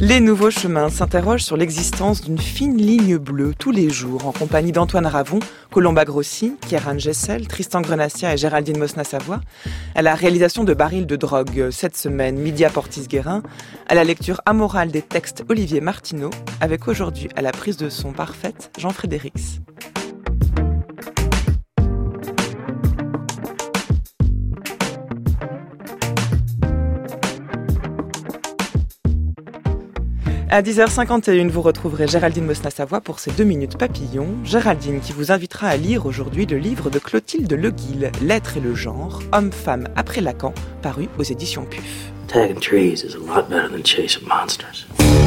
Les Nouveaux Chemins s'interrogent sur l'existence d'une fine ligne bleue tous les jours en compagnie d'Antoine Ravon, Colomba Grossi, Kieran Gessel, Tristan Grenassia et Géraldine Mosna-Savoie, à la réalisation de Barils de drogue cette semaine, Lydia Portis-Guérin, à la lecture amorale des textes Olivier Martineau, avec aujourd'hui à la prise de son parfaite Jean-Frédérix. À 10h51, vous retrouverez Géraldine Mosna-Savoie pour ses 2 minutes papillon. Géraldine qui vous invitera à lire aujourd'hui le livre de Clotilde Leguil, L'être et le genre, homme-femme après Lacan, paru aux éditions PUF. Tagging trees is a lot better than chasing monsters.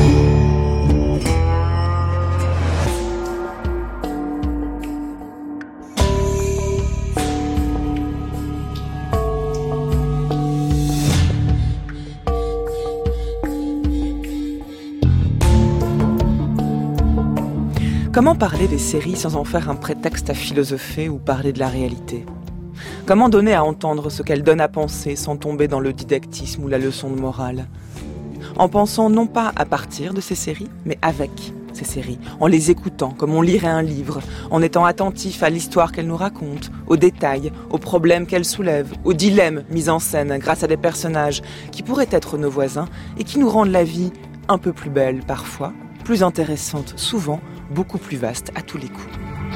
Comment parler des séries sans en faire un prétexte à philosopher ou parler de la réalité ? Comment donner à entendre ce qu'elles donnent à penser sans tomber dans le didactisme ou la leçon de morale ? En pensant non pas à partir de ces séries, mais avec ces séries, en les écoutant comme on lirait un livre, en étant attentif à l'histoire qu'elles nous racontent, aux détails, aux problèmes qu'elles soulèvent, aux dilemmes mis en scène grâce à des personnages qui pourraient être nos voisins et qui nous rendent la vie un peu plus belle parfois, plus intéressante souvent, beaucoup plus vaste à tous les coups.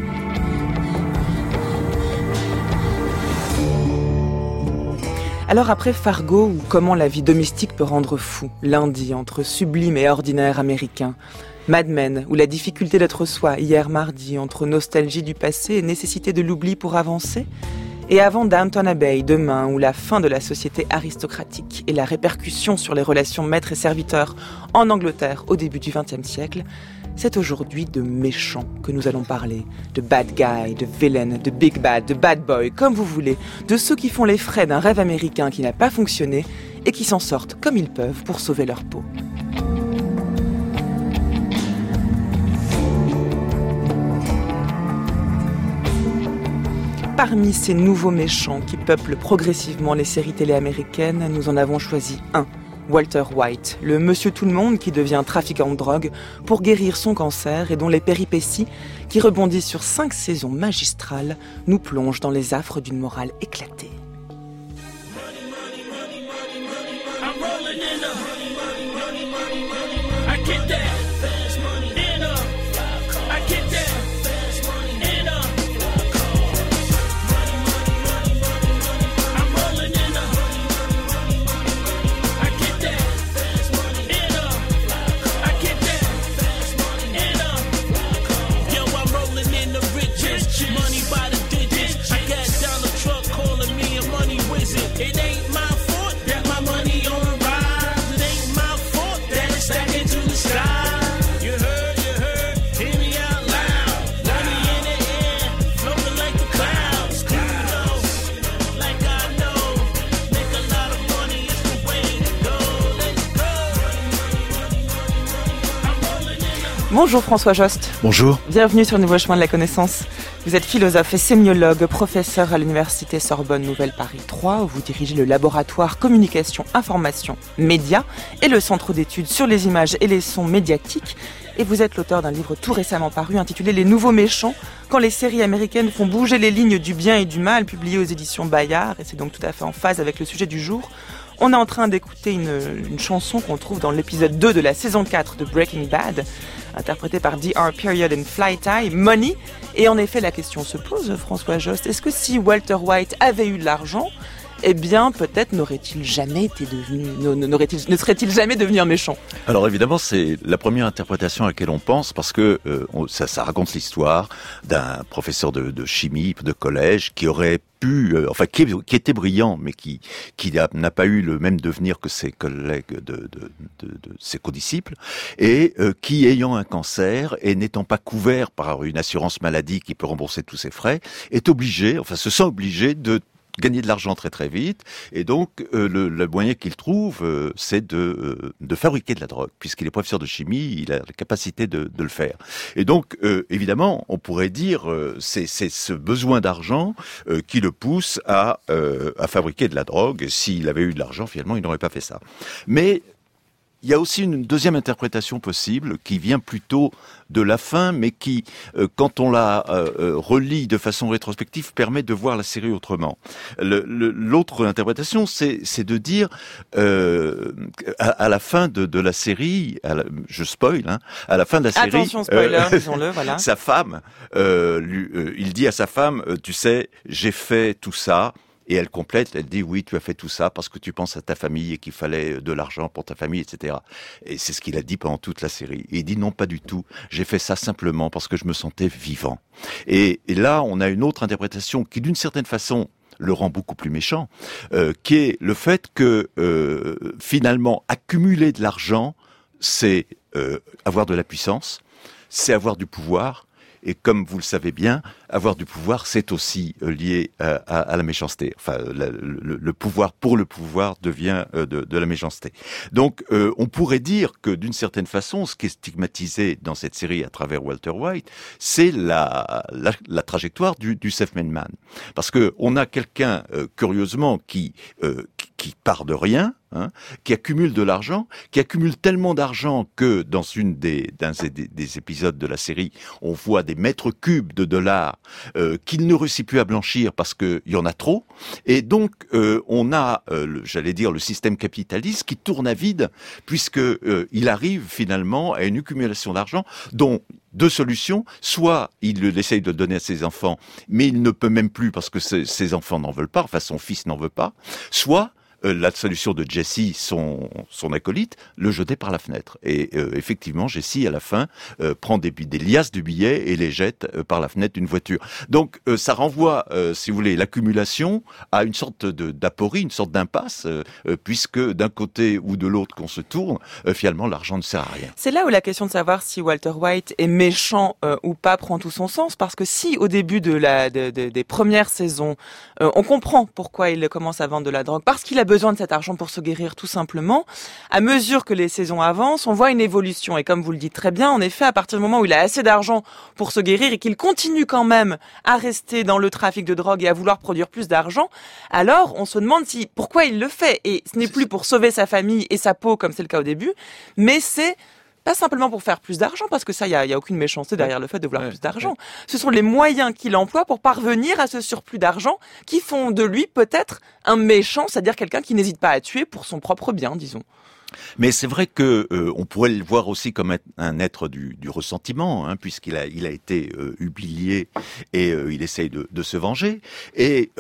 Alors après Fargo ou Comment la vie domestique peut rendre fou, lundi entre sublime et ordinaire américain, Mad Men ou La difficulté d'être soi hier mardi entre nostalgie du passé et nécessité de l'oubli pour avancer, et avant Downton Abbey demain ou la fin de la société aristocratique et la répercussion sur les relations maître et serviteur en Angleterre au début du XXe siècle, c'est aujourd'hui de méchants que nous allons parler, de bad guy, de villain, de big bad, de bad boy, comme vous voulez, de ceux qui font les frais d'un rêve américain qui n'a pas fonctionné et qui s'en sortent comme ils peuvent pour sauver leur peau. Parmi ces nouveaux méchants qui peuplent progressivement les séries télé américaines, nous en avons choisi un. Walter White, le monsieur tout-le-monde qui devient trafiquant de drogue pour guérir son cancer et dont les péripéties, qui rebondissent sur 5 saisons magistrales, nous plongent dans les affres d'une morale éclatée. Bonjour François Jost. Bonjour. Bienvenue sur le Nouveau Chemin de la Connaissance. Vous êtes philosophe et sémiologue, professeur à l'Université Sorbonne Nouvelle Paris 3, où vous dirigez le laboratoire Communication, Information, Médias et le centre d'études sur les images et les sons médiatiques. Et vous êtes l'auteur d'un livre tout récemment paru intitulé « Les nouveaux méchants, quand les séries américaines font bouger les lignes du bien et du mal », publié aux éditions Bayard, et c'est donc tout à fait en phase avec le sujet du jour. On est en train d'écouter une chanson qu'on trouve dans l'épisode 2 de la saison 4 de Breaking Bad, interprétée par Dr. Period and Fly Tie, Money. Et en effet, la question se pose, François Jost, est-ce que si Walter White avait eu de l'argent, eh bien, peut-être ne serait-il jamais devenu un méchant ? Alors évidemment, c'est la première interprétation à laquelle on pense, parce que ça raconte l'histoire d'un professeur de chimie de collège qui aurait pu, qui était brillant, mais qui n'a pas eu le même devenir que ses collègues de ses codisciples, et qui, ayant un cancer et n'étant pas couvert par une assurance maladie qui peut rembourser tous ses frais, se sent obligé de gagner de l'argent très très vite, et donc le moyen qu'il trouve, c'est de fabriquer de la drogue, puisqu'il est professeur de chimie, il a la capacité de le faire. Et donc évidemment, on pourrait dire c'est ce besoin d'argent qui le pousse à fabriquer de la drogue. S'il avait eu de l'argent, finalement, il n'aurait pas fait ça. Mais il y a aussi une deuxième interprétation possible qui vient plutôt de la fin, mais qui, quand on la relit de façon rétrospective, permet de voir la série autrement. L'autre interprétation, c'est de dire à la fin de la série, je spoil, hein, à la fin de la série, attention spoiler, disons-le, voilà. Sa femme, il dit à sa femme, tu sais, j'ai fait tout ça. Et elle complète, elle dit oui, tu as fait tout ça parce que tu penses à ta famille et qu'il fallait de l'argent pour ta famille, etc. Et c'est ce qu'il a dit pendant toute la série. Et il dit non, pas du tout. J'ai fait ça simplement parce que je me sentais vivant. Et là, on a une autre interprétation qui, d'une certaine façon, le rend beaucoup plus méchant, qui est le fait que finalement, accumuler de l'argent, c'est avoir de la puissance, c'est avoir du pouvoir. Et comme vous le savez bien, avoir du pouvoir, c'est aussi lié à la méchanceté. Enfin, le pouvoir pour le pouvoir devient de la méchanceté. Donc, on pourrait dire que d'une certaine façon, ce qui est stigmatisé dans cette série à travers Walter White, c'est la trajectoire du self-made man. Parce que on a quelqu'un, curieusement, qui part de rien, hein, qui accumule de l'argent, qui accumule tellement d'argent que dans des épisodes de la série, on voit des mètres cubes de dollars qu'il ne réussit plus à blanchir parce qu'il y en a trop. Et donc, on a, j'allais dire, le système capitaliste qui tourne à vide puisque il arrive finalement à une accumulation d'argent dont deux solutions, soit il essaye de le donner à ses enfants, mais il ne peut même plus parce que ses enfants n'en veulent pas, enfin son fils n'en veut pas, soit la solution de Jesse, son acolyte, le jeter par la fenêtre. Et effectivement, Jesse, à la fin, prend des liasses de billets et les jette par la fenêtre d'une voiture. Donc, ça renvoie, si vous voulez, l'accumulation à une sorte d'aporie, une sorte d'impasse, puisque d'un côté ou de l'autre qu'on se tourne, finalement, l'argent ne sert à rien. C'est là où la question de savoir si Walter White est méchant ou pas prend tout son sens, parce que si, au début des premières saisons, on comprend pourquoi il commence à vendre de la drogue, parce qu'il a besoin de cet argent pour se guérir tout simplement. À mesure que les saisons avancent, on voit une évolution. Et comme vous le dites très bien, en effet, à partir du moment où il a assez d'argent pour se guérir et qu'il continue quand même à rester dans le trafic de drogue et à vouloir produire plus d'argent, alors on se demande pourquoi il le fait. Et ce n'est plus pour sauver sa famille et sa peau comme c'est le cas au début, mais c'est pas simplement pour faire plus d'argent, parce que ça, il y a aucune méchanceté derrière le fait de vouloir plus d'argent. Ce sont les moyens qu'il emploie pour parvenir à ce surplus d'argent qui font de lui peut-être un méchant, c'est-à-dire quelqu'un qui n'hésite pas à tuer pour son propre bien, disons. Mais c'est vrai que on pourrait le voir aussi comme un être du ressentiment, hein, puisqu'il a été humilié et il essaye de se venger. Et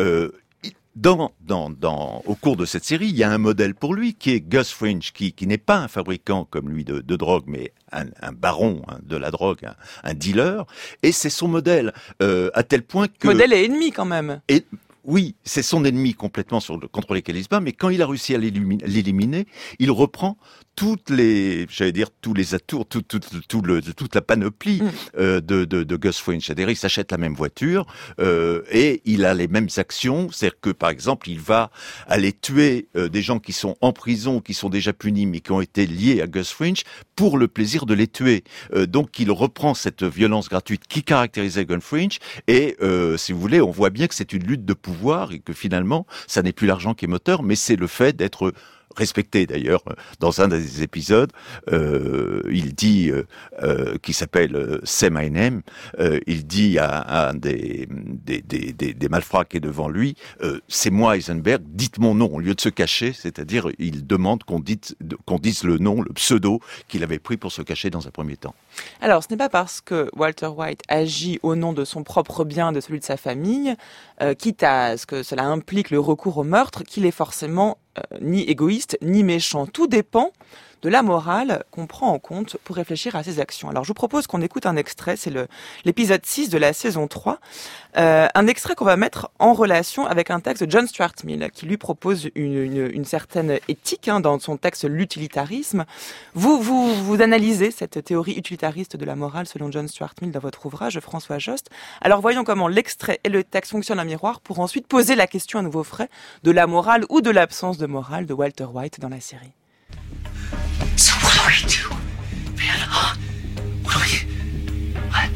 au cours de cette série, il y a un modèle pour lui qui est Gus Fring, qui n'est pas un fabricant comme lui de drogue, mais un baron de la drogue, un dealer. Et c'est son modèle à tel point que modèle est ennemi quand même. Et oui, c'est son ennemi complètement contre lequel il se bat, mais quand il a réussi à l'éliminer, il reprend tous les atours, toute la panoplie de Gus Fring. C'est-à-dire, il s'achète la même voiture et il a les mêmes actions. C'est-à-dire que, par exemple, il va aller tuer des gens qui sont en prison, qui sont déjà punis, mais qui ont été liés à Gus Fring pour le plaisir de les tuer. Donc, il reprend cette violence gratuite qui caractérisait Gus Fring et, si vous voulez, on voit bien que c'est une lutte de pouvoir et que finalement, ça n'est plus l'argent qui est moteur, mais c'est le fait d'être respecté. D'ailleurs, dans un des épisodes, il dit, qui s'appelle Say My Name, il dit à un des malfrats qui est devant lui, c'est moi Heisenberg, dites mon nom, au lieu de se cacher, c'est-à-dire il demande qu'on dise le nom, le pseudo qu'il avait pris pour se cacher dans un premier temps. Alors, ce n'est pas parce que Walter White agit au nom de son propre bien, de celui de sa famille, quitte à ce que cela implique le recours au meurtre, qu'il est forcément ni égoïste, ni méchant. Tout dépend de la morale qu'on prend en compte pour réfléchir à ses actions. Alors, je vous propose qu'on écoute un extrait, c'est l'épisode 6 de la saison 3, un extrait qu'on va mettre en relation avec un texte de John Stuart Mill, qui lui propose une certaine éthique dans son texte L'utilitarisme. Vous analysez cette théorie utilitariste de la morale selon John Stuart Mill dans votre ouvrage, François Jost. Alors, voyons comment l'extrait et le texte fonctionnent en miroir pour ensuite poser la question à nouveau frais de la morale ou de l'absence de morale de Walter White dans la série. So what do we do, man? Huh? What?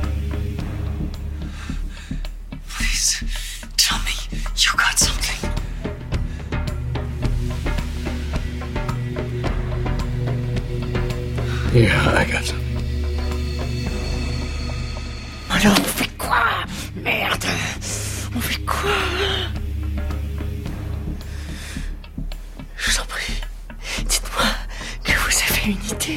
Please, tell me you got something. Yeah, I got some. Alors, on fait quoi? Merde! On fait quoi? Je vous en prie, dites-moi que vous avez une idée.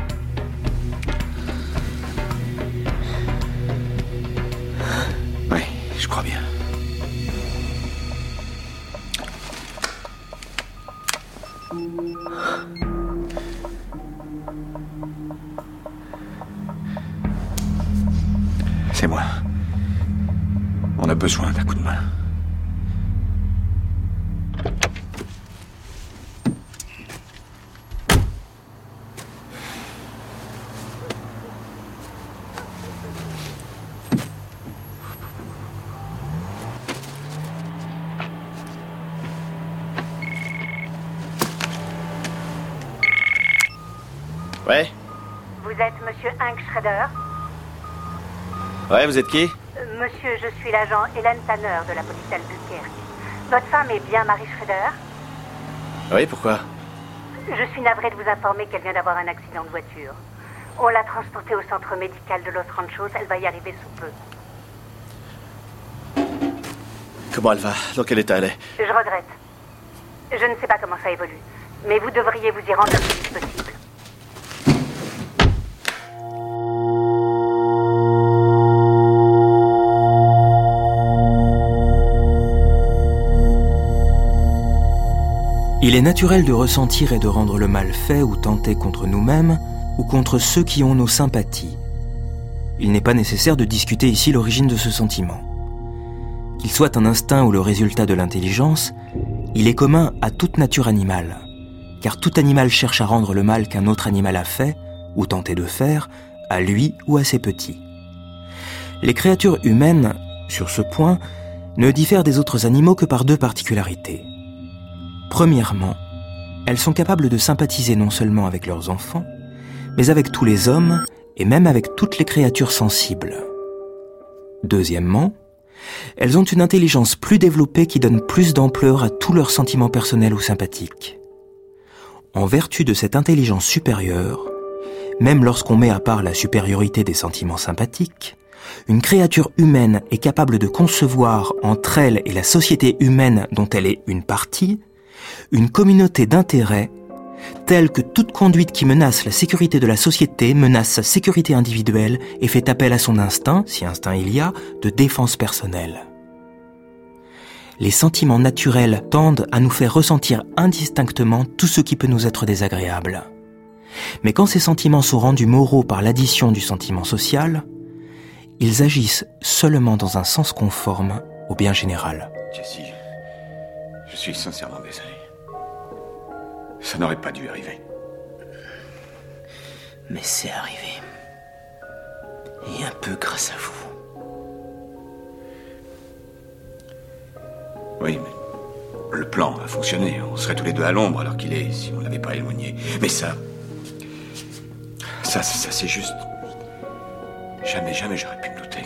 Oui, je crois bien. C'est moi. On a besoin d'un coup de main. Ouais. Vous êtes Monsieur Hank Schrader? Ouais, vous êtes qui? Monsieur, je suis l'agent Hélène Tanner de la police d'Albuquerque. Votre femme est bien Marie Schrader? Oui, pourquoi? Je suis navrée de vous informer qu'elle vient d'avoir un accident de voiture. On l'a transportée au centre médical de Los Ranchos. Elle va y arriver sous peu. Comment elle va? Dans quel état elle est? Je regrette. Je ne sais pas comment ça évolue, mais vous devriez vous y rendre le plus vite possible. Il est naturel de ressentir et de rendre le mal fait ou tenter contre nous-mêmes ou contre ceux qui ont nos sympathies. Il n'est pas nécessaire de discuter ici l'origine de ce sentiment. Qu'il soit un instinct ou le résultat de l'intelligence, il est commun à toute nature animale, car tout animal cherche à rendre le mal qu'un autre animal a fait, ou tenté de faire, à lui ou à ses petits. Les créatures humaines, sur ce point, ne diffèrent des autres animaux que par deux particularités. Premièrement, elles sont capables de sympathiser non seulement avec leurs enfants, mais avec tous les hommes et même avec toutes les créatures sensibles. Deuxièmement, elles ont une intelligence plus développée qui donne plus d'ampleur à tous leurs sentiments personnels ou sympathiques. En vertu de cette intelligence supérieure, même lorsqu'on met à part la supériorité des sentiments sympathiques, une créature humaine est capable de concevoir entre elle et la société humaine dont elle est une partie, une communauté d'intérêts telle que toute conduite qui menace la sécurité de la société menace sa sécurité individuelle et fait appel à son instinct, si instinct il y a, de défense personnelle. Les sentiments naturels tendent à nous faire ressentir indistinctement tout ce qui peut nous être désagréable. Mais quand ces sentiments sont rendus moraux par l'addition du sentiment social, ils agissent seulement dans un sens conforme au bien général. Jessie, je suis sincèrement désolé. Ça n'aurait pas dû arriver. Mais c'est arrivé. Et un peu grâce à vous. Oui, mais le plan a fonctionné. On serait tous les deux à l'ombre alors qu'il est, si on l'avait pas éloigné. Mais ça c'est juste... Jamais j'aurais pu me douter.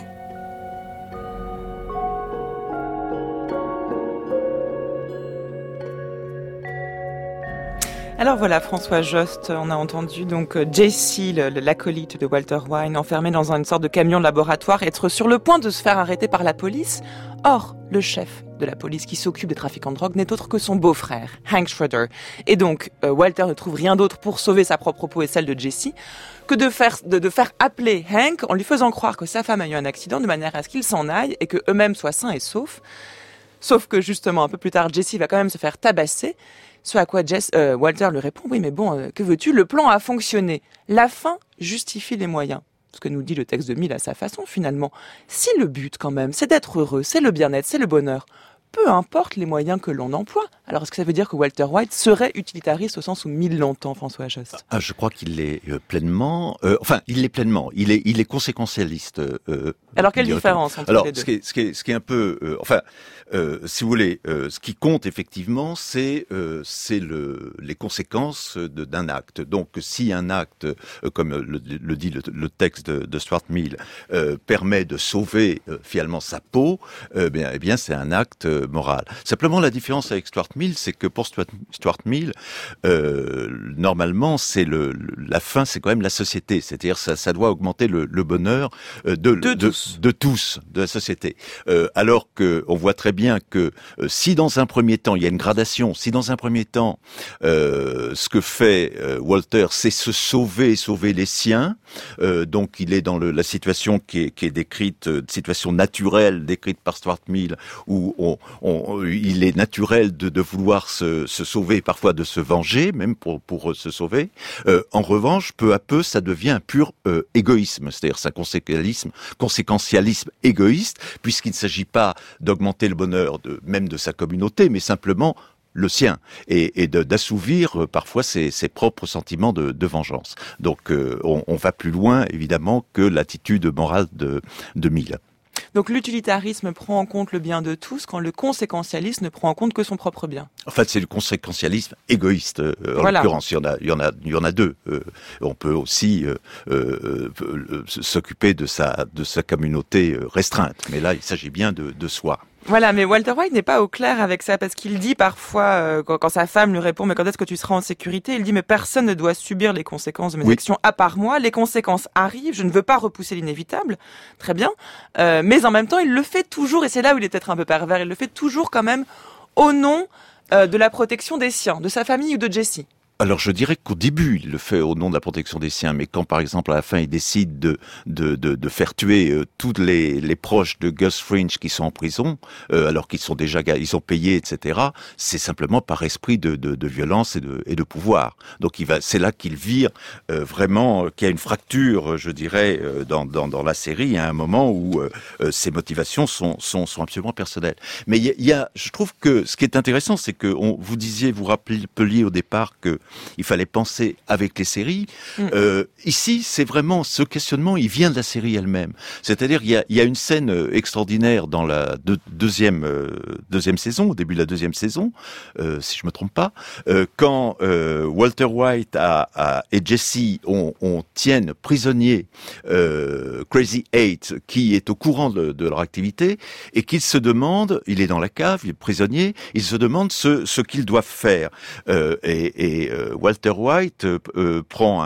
Alors voilà, François Jost, on a entendu donc Jessie, l'acolyte de Walter White, enfermé dans une sorte de camion de laboratoire, être sur le point de se faire arrêter par la police. Or, le chef de la police qui s'occupe des trafiquants de drogue n'est autre que son beau-frère, Hank Schrader. Et donc, Walter ne trouve rien d'autre pour sauver sa propre peau et celle de Jessie que de faire appeler Hank en lui faisant croire que sa femme a eu un accident de manière à ce qu'il s'en aille et que eux-mêmes soient sains et saufs. Sauf que justement, un peu plus tard, Jessie va quand même se faire tabasser. Ce à quoi Walter lui répond « Oui, mais bon, que veux-tu? Le plan a fonctionné. La fin justifie les moyens. » Ce que nous dit le texte de Mill à sa façon, finalement. Si le but, quand même, c'est d'être heureux, c'est le bien-être, c'est le bonheur, peu importe les moyens que l'on emploie. Alors, est-ce que ça veut dire que Walter White serait utilitariste au sens où Mill l'entend, François Jost? Je crois qu'il l'est pleinement. Il l'est pleinement. Il est conséquentialiste. Alors, quelle différence entre les deux? Ce qui est un peu, si vous voulez, ce qui compte effectivement, c'est les conséquences d'un acte. Donc, si un acte, comme le dit le texte de Stuart Mill, permet de sauver finalement sa peau, eh bien, c'est un acte moral. Simplement, la différence avec Stuart Mill, c'est que pour Stuart Mill, normalement, c'est la fin, c'est quand même la société. C'est-à-dire, ça doit augmenter le bonheur de tous, de la société. Alors que on voit très bien que si dans un premier temps, il y a une gradation, si dans un premier temps, ce que fait Walter, c'est se sauver les siens, donc il est dans la situation qui est décrite, situation naturelle décrite par Stuart Mill, où il est naturel de vouloir se sauver, parfois de se venger, même pour se sauver. En revanche, peu à peu, ça devient un pur égoïsme, c'est-à-dire c'est un conséquentialisme égoïste, puisqu'il ne s'agit pas d'augmenter le bonheur même de sa communauté, mais simplement le sien, et d'assouvir parfois ses propres sentiments de vengeance. Donc on va plus loin, évidemment, que l'attitude morale de Mill. Donc l'utilitarisme prend en compte le bien de tous, quand le conséquentialisme ne prend en compte que son propre bien. En fait, c'est le conséquentialisme égoïste. En l'occurrence, il y en a deux. On peut aussi s'occuper de sa communauté restreinte, mais là, il s'agit bien de soi. Voilà, mais Walter White n'est pas au clair avec ça, parce qu'il dit parfois, quand sa femme lui répond « Mais quand est-ce que tu seras en sécurité ?» Il dit « Mais personne ne doit subir les conséquences de mes actions à part moi. Les conséquences arrivent, je ne veux pas repousser l'inévitable. » Très bien. Mais en même temps, il le fait toujours, et c'est là où il est peut-être un peu pervers, il le fait toujours quand même au nom de la protection des siens, de sa famille ou de Jessie. Alors je dirais qu'au début, il le fait au nom de la protection des siens, mais quand par exemple à la fin il décide de faire tuer tous les proches de Gus Fringe qui sont en prison, alors qu'ils sont déjà ils ont payé, etc. C'est simplement par esprit de violence et de pouvoir. Donc c'est là qu'il vire vraiment, qu'il y a une fracture, je dirais, dans la série, à un moment où ses motivations sont absolument personnelles. Mais je trouve que ce qui est intéressant, c'est que vous rappeliez au départ que il fallait penser avec les séries. Ici, c'est vraiment ce questionnement, il vient de la série elle-même. C'est-à-dire, il y a une scène extraordinaire dans la deuxième saison, au début de la deuxième saison, si je me trompe pas, quand Walter White et Jessie tiennent prisonnier Crazy Eight, qui est au courant de leur activité, et qu'il se demande, il est dans la cave, il est prisonnier, il se demande ce qu'ils doivent faire. Walter White prend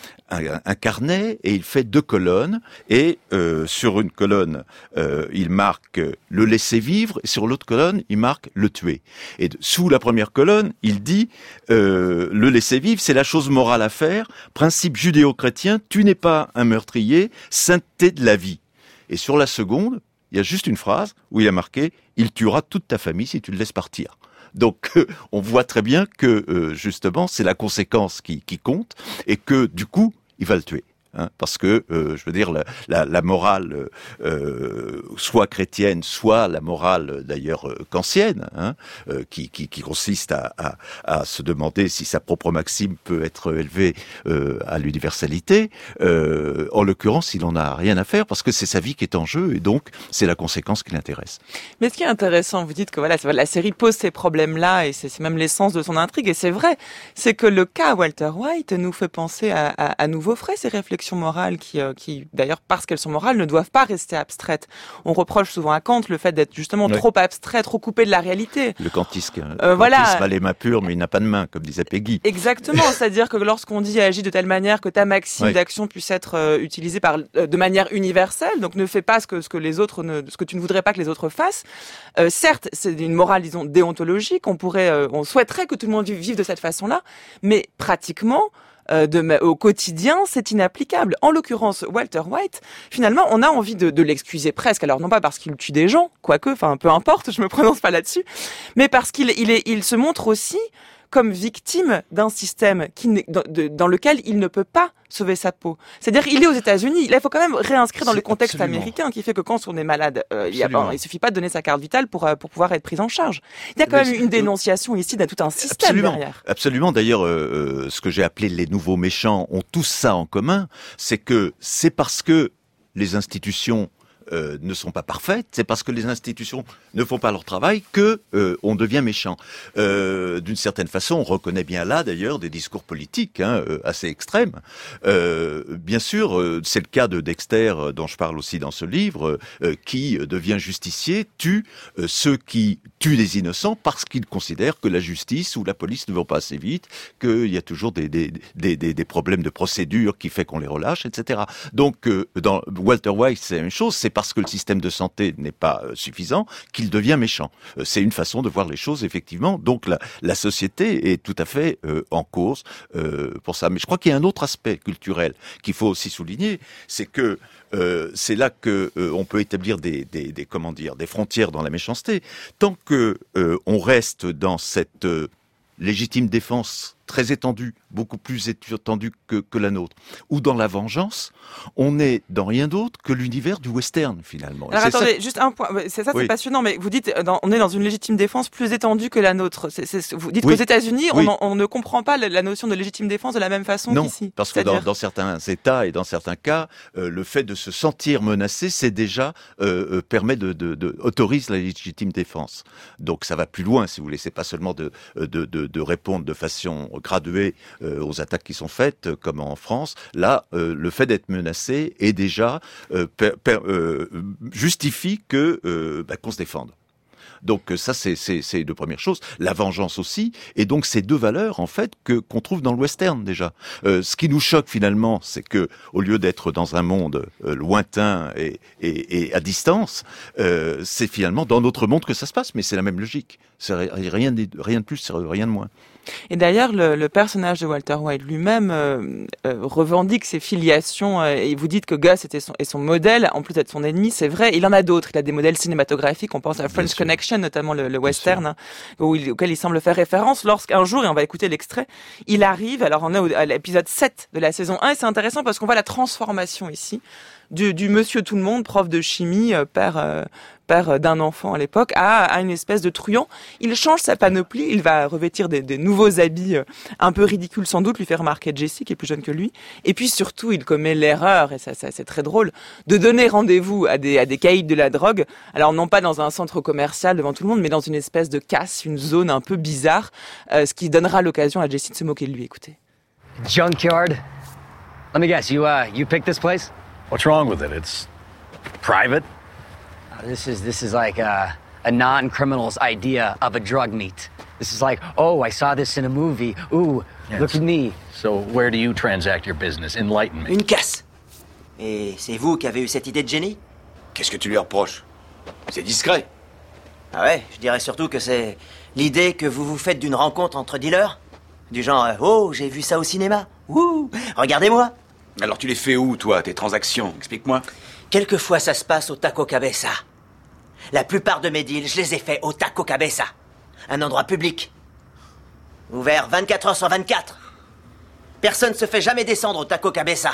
un carnet et il fait 2 colonnes, et sur une colonne il marque le laisser vivre, et sur l'autre colonne il marque le tuer. Et sous la première colonne il dit le laisser vivre, c'est la chose morale à faire, principe judéo-chrétien, tu n'es pas un meurtrier, sainteté de la vie. Et sur la seconde il y a juste une phrase où il a marqué il tuera toute ta famille si tu le laisses partir. Donc, on voit très bien que, justement, c'est la conséquence qui compte, et que, du coup, il va le tuer. Parce que, je veux dire, la morale, soit chrétienne, soit la morale, d'ailleurs, kantienne, qui consiste à se demander si sa propre maxime peut être élevée à l'universalité, en l'occurrence, il en a rien à faire, parce que c'est sa vie qui est en jeu, et donc, c'est la conséquence qui l'intéresse. Mais ce qui est intéressant, vous dites que voilà, la série pose ces problèmes-là, et c'est même l'essence de son intrigue, et c'est vrai, c'est que le cas Walter White nous fait penser à nouveau frais ces réflexions morales qui d'ailleurs, parce qu'elles sont morales, ne doivent pas rester abstraites. On reproche souvent à Kant le fait d'être justement trop abstrait, trop coupé de la réalité. Le kantisme voilà. a les mains pures, mais il n'a pas de mains, comme disait Peggy. Exactement, c'est-à-dire que lorsqu'on dit agis de telle manière que ta maxime d'action puisse être utilisée de manière universelle, donc ne fais pas ce que les autres ce que tu ne voudrais pas que les autres fassent. Certes, c'est une morale, disons, déontologique. On souhaiterait que tout le monde vive de cette façon-là, mais pratiquement, au quotidien, c'est inapplicable. En l'occurrence, Walter White, finalement, on a envie de l'excuser presque. Alors non pas parce qu'il tue des gens, quoique, enfin peu importe, je me prononce pas là-dessus, mais parce qu'il se montre aussi comme victime d'un système dans lequel il ne peut pas sauver sa peau. C'est-à-dire, il est aux États-Unis. Là, il faut quand même réinscrire dans le contexte américain, qui fait que quand on est malade, il suffit pas de donner sa carte vitale pour pouvoir être pris en charge. Il y a quand même une dénonciation ici d'un tout un système derrière. Absolument. D'ailleurs, ce que j'ai appelé les nouveaux méchants ont tous ça en commun, c'est que c'est parce que les institutions ne sont pas parfaites, c'est parce que les institutions ne font pas leur travail que on devient méchant. D'une certaine façon, on reconnaît bien là d'ailleurs des discours politiques assez extrêmes. Bien sûr, c'est le cas de Dexter dont je parle aussi dans ce livre, qui devient justicier, tue ceux qui tuent les innocents parce qu'il considère que la justice ou la police ne vont pas assez vite, qu'il y a toujours des problèmes de procédure qui fait qu'on les relâche, etc. Donc, dans Walter White, c'est la même chose. C'est parce que le système de santé n'est pas suffisant qu'il devient méchant. C'est une façon de voir les choses, effectivement. Donc, la société est tout à fait en cause pour ça. Mais je crois qu'il y a un autre aspect culturel qu'il faut aussi souligner, c'est que c'est là que on peut établir des frontières dans la méchanceté. Tant que on reste dans cette légitime défense très étendue, beaucoup plus étendue que la nôtre, ou dans la vengeance, on n'est dans rien d'autre que l'univers du western, finalement. Alors attendez, juste un point, c'est oui. C'est passionnant, mais vous dites, on est dans une légitime défense plus étendue que la nôtre. Vous dites qu'aux États-Unis, on ne comprend pas la notion de légitime défense de la même façon qu'ici. Non, parce que dans certains États et dans certains cas, le fait de se sentir menacé, c'est déjà autorise la légitime défense. Donc ça va plus loin, si vous voulez, c'est pas seulement de répondre de façon graduée aux attaques qui sont faites, comme en France. Là, le fait d'être menacé est déjà justifie qu'on se défende. Donc ça, c'est de première chose. La vengeance aussi. Et donc ces deux valeurs, en fait, qu'on trouve dans le western déjà. Ce qui nous choque finalement, c'est que au lieu d'être dans un monde lointain et à distance, c'est finalement dans notre monde que ça se passe. Mais c'est la même logique. C'est rien de plus, rien de moins. Et d'ailleurs, le personnage de Walter White lui-même revendique ses filiations. Et vous dites que Gus est son modèle, en plus d'être son ennemi, c'est vrai. Il en a d'autres. Il a des modèles cinématographiques. On pense à French Connection, notamment le western, auquel il semble faire référence. Lorsqu'un jour, et on va écouter l'extrait, il arrive. Alors, on est à l'épisode 7 de la saison 1. Et c'est intéressant parce qu'on voit la transformation ici du monsieur tout le monde, prof de chimie, père d'un enfant à l'époque, à une espèce de truand. Il change sa panoplie, il va revêtir des nouveaux habits un peu ridicules sans doute, lui fait remarquer Jessie qui est plus jeune que lui. Et puis surtout, il commet l'erreur, et ça c'est très drôle, de donner rendez-vous à des caïds de la drogue. Alors non pas dans un centre commercial devant tout le monde, mais dans une espèce de casse, une zone un peu bizarre, ce qui donnera l'occasion à Jessie de se moquer de lui. Écoutez. Junkyard. Let me guess, you picked this place? What's wrong with it? It's private. This is like a non-criminal's idea of a drug meet. This is like, oh, I saw this in a movie. Ooh, yes. Look at me. So where do you transact your business? Enlighten me. Une casse. Et c'est vous qui avez eu cette idée de génie? Qu'est-ce que tu lui reproches? C'est discret. Ah ouais, je dirais surtout que c'est l'idée que vous vous faites d'une rencontre entre dealers. Du genre, oh, j'ai vu ça au cinéma. Ouh, regardez-moi. Alors tu les fais où, toi, tes transactions? Explique-moi. Quelquefois, ça se passe au Taco Cabeza. La plupart de mes deals, je les ai faits au Taco Cabeza. Un endroit public. Ouvert 24 heures sur 24. Personne ne se fait jamais descendre au Taco Cabeza.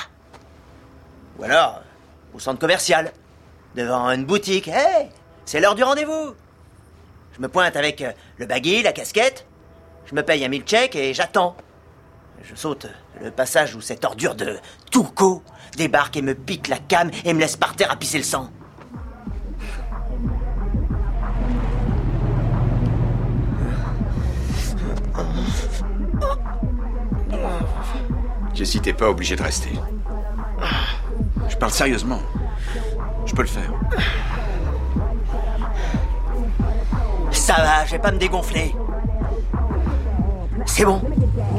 Ou alors, au centre commercial. Devant une boutique. Hey, c'est l'heure du rendez-vous. Je me pointe avec le baggy, la casquette. Je me paye un milkshake et j'attends. Je saute le passage où cette ordure de Touco débarque et me pique la canne et me laisse par terre à pisser le sang. Jessie, t'es pas obligé de rester. Je parle sérieusement. Je peux le faire. Ça va, je vais pas me dégonfler. C'est bon.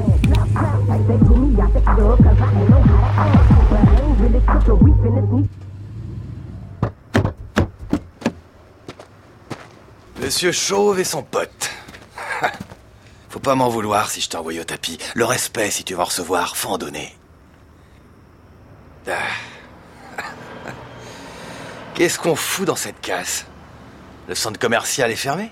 Monsieur Chauve et son pote. Faut pas m'en vouloir si je t'envoie au tapis. Le respect, si tu vas en recevoir, faut en donner. Qu'est-ce qu'on fout dans cette casse? Le centre commercial est fermé?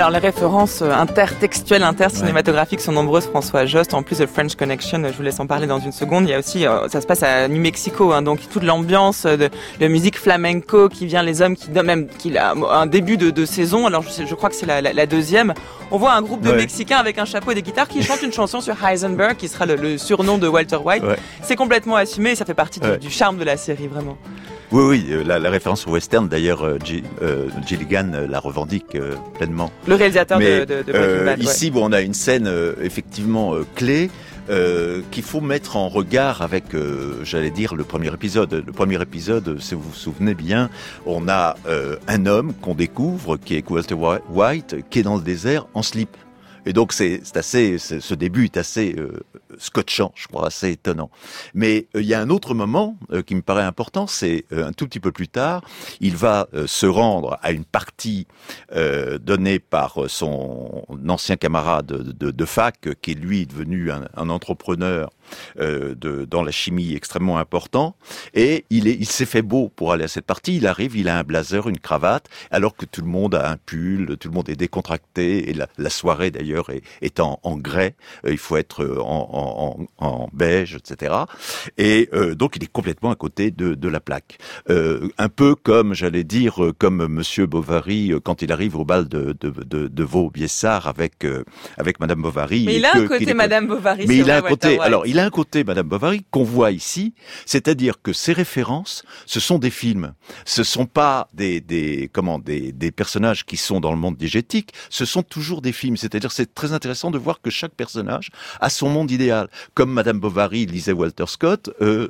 Alors les références intertextuelles, intercinématographiques sont nombreuses, François Jost. En plus de French Connection, je vous laisse en parler dans une seconde. Il y a aussi, ça se passe à New Mexico, donc toute l'ambiance de musique flamenco qui vient, les hommes qui a un début de saison. Alors je crois que c'est la deuxième. On voit un groupe de Mexicains avec un chapeau et des guitares qui chantent une chanson sur Heisenberg, qui sera le surnom de Walter White. Ouais. C'est complètement assumé et ça fait partie du charme de la série, vraiment. Oui, la référence au western, d'ailleurs, Gilligan la revendique pleinement. Le réalisateur de Breaking Bad. Ici, on a une scène effectivement clé qu'il faut mettre en regard avec, j'allais dire, le premier épisode. Le premier épisode, si vous vous souvenez bien, on a un homme qu'on découvre, qui est Walter White, qui est dans le désert en slip. Et donc ce début est assez scotchant, je crois, assez étonnant. Mais il y a un autre moment qui me paraît important, c'est un tout petit peu plus tard, il va se rendre à une partie donnée par son ancien camarade de fac, qui est lui devenu un entrepreneur dans la chimie extrêmement important, et il s'est fait beau pour aller à cette partie. Il arrive, il a un blazer, une cravate, alors que tout le monde a un pull, tout le monde est décontracté, et la soirée d'ailleurs est en grès, il faut être en beige, etc. Et donc il est complètement à côté de la plaque. Un peu comme, j'allais dire, comme Monsieur Bovary quand il arrive au bal de Vaubyessard avec Madame Bovary. Mais il a un côté Madame Bovary. Mais il a un côté. Alors il a un côté Madame Bovary qu'on voit ici, c'est-à-dire que ces références, ce sont des films. Ce sont pas des personnages qui sont dans le monde diégétique. Ce sont toujours des films. C'est-à-dire c'est très intéressant de voir que chaque personnage a son monde idéal. Comme Madame Bovary lisait Walter Scott,